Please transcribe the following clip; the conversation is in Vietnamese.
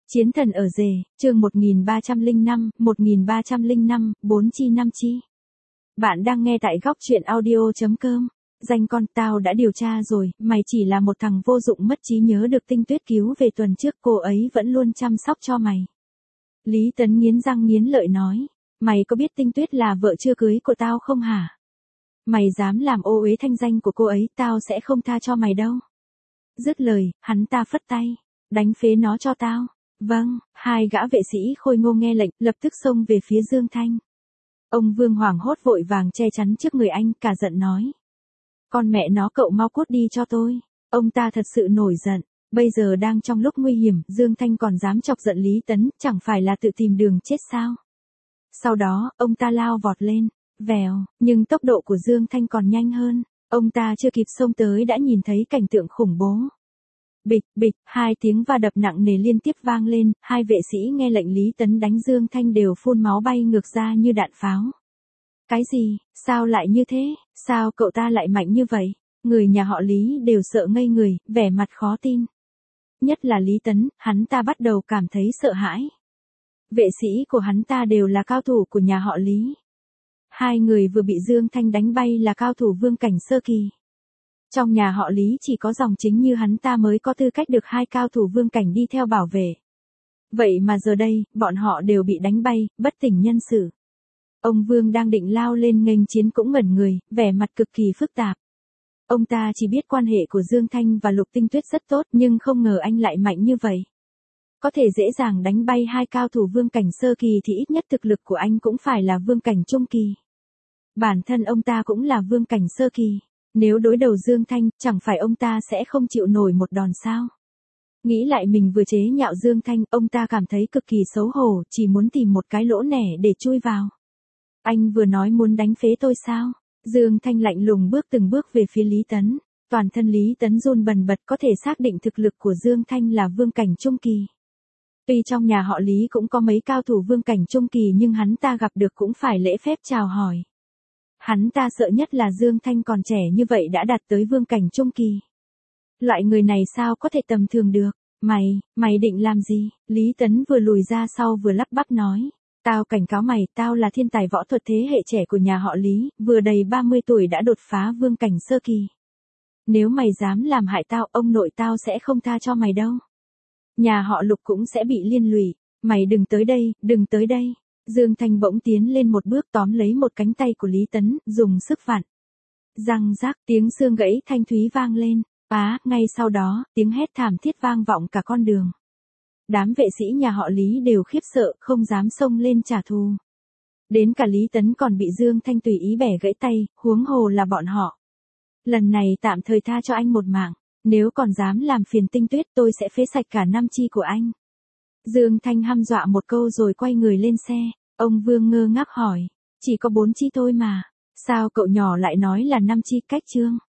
Chiến thần ở rể, chương 1305, 4 chi 5 chi. Bạn đang nghe tại góc truyện audio.com. Danh con tao đã điều tra rồi, mày chỉ là một thằng vô dụng mất trí nhớ được Tinh Tuyết cứu về tuần trước, cô ấy vẫn luôn chăm sóc cho mày. Lý Tấn nghiến răng nghiến lợi nói, mày có biết Tinh Tuyết là vợ chưa cưới của tao không hả? Mày dám làm ô uế thanh danh của cô ấy, tao sẽ không tha cho mày đâu. Dứt lời, hắn ta phất tay, đánh phế nó cho tao. Vâng, hai gã vệ sĩ khôi ngô nghe lệnh, lập tức xông về phía Dương Thanh. Ông Vương hoảng hốt vội vàng che chắn trước người anh, cả giận nói. Con mẹ nó, cậu mau cút đi cho tôi. Ông ta thật sự nổi giận, bây giờ đang trong lúc nguy hiểm, Dương Thanh còn dám chọc giận Lý Tấn, chẳng phải là tự tìm đường chết sao? Sau đó, ông ta lao vọt lên, vèo, nhưng tốc độ của Dương Thanh còn nhanh hơn, ông ta chưa kịp xông tới đã nhìn thấy cảnh tượng khủng bố. Bịch, bịch, hai tiếng va đập nặng nề liên tiếp vang lên, hai vệ sĩ nghe lệnh Lý Tấn đánh Dương Thanh đều phun máu bay ngược ra như đạn pháo. Cái gì, sao lại như thế, sao cậu ta lại mạnh như vậy? Người nhà họ Lý đều sợ ngây người, vẻ mặt khó tin. Nhất là Lý Tấn, hắn ta bắt đầu cảm thấy sợ hãi. Vệ sĩ của hắn ta đều là cao thủ của nhà họ Lý. Hai người vừa bị Dương Thanh đánh bay là cao thủ vương cảnh sơ kỳ. Trong nhà họ Lý chỉ có dòng chính như hắn ta mới có tư cách được hai cao thủ vương cảnh đi theo bảo vệ. Vậy mà giờ đây, bọn họ đều bị đánh bay, bất tỉnh nhân sự. Ông Vương đang định lao lên nghênh chiến cũng ngẩn người, vẻ mặt cực kỳ phức tạp. Ông ta chỉ biết quan hệ của Dương Thanh và Lục Tinh Tuyết rất tốt, nhưng không ngờ anh lại mạnh như vậy. Có thể dễ dàng đánh bay hai cao thủ vương cảnh sơ kỳ thì ít nhất thực lực của anh cũng phải là vương cảnh trung kỳ. Bản thân ông ta cũng là vương cảnh sơ kỳ. Nếu đối đầu Dương Thanh, chẳng phải ông ta sẽ không chịu nổi một đòn sao? Nghĩ lại mình vừa chế nhạo Dương Thanh, ông ta cảm thấy cực kỳ xấu hổ, chỉ muốn tìm một cái lỗ nẻ để chui vào. Anh vừa nói muốn đánh phế tôi sao? Dương Thanh lạnh lùng bước từng bước về phía Lý Tấn. Toàn thân Lý Tấn run bần bật, có thể xác định thực lực của Dương Thanh là vương cảnh trung kỳ. Tuy trong nhà họ Lý cũng có mấy cao thủ vương cảnh trung kỳ nhưng hắn ta gặp được cũng phải lễ phép chào hỏi. Hắn ta sợ nhất là Dương Thanh còn trẻ như vậy đã đạt tới vương cảnh trung kỳ. Loại người này sao có thể tầm thường được? Mày định làm gì? Lý Tấn vừa lùi ra sau vừa lắp bắp nói. Tao cảnh cáo mày, tao là thiên tài võ thuật thế hệ trẻ của nhà họ Lý, vừa đầy 30 tuổi đã đột phá vương cảnh sơ kỳ. Nếu mày dám làm hại tao, ông nội tao sẽ không tha cho mày đâu. Nhà họ Lục cũng sẽ bị liên lụy. Mày đừng tới đây, đừng tới đây. Dương Thanh bỗng tiến lên một bước tóm lấy một cánh tay của Lý Tấn, dùng sức vặn. Răng rác, tiếng xương gãy thanh thúy vang lên. Ngay sau đó, tiếng hét thảm thiết vang vọng cả con đường. Đám vệ sĩ nhà họ Lý đều khiếp sợ, không dám xông lên trả thù. Đến cả Lý Tấn còn bị Dương Thanh tùy ý bẻ gãy tay, huống hồ là bọn họ. Lần này tạm thời tha cho anh một mạng, nếu còn dám làm phiền Tinh Tuyết tôi sẽ phế sạch cả 5 chi của anh. Dương Thanh hăm dọa một câu rồi quay người lên xe. Ông Vương ngơ ngác hỏi, chỉ có 4 chi thôi mà, sao cậu nhỏ lại nói là 5 chi? Cách chương.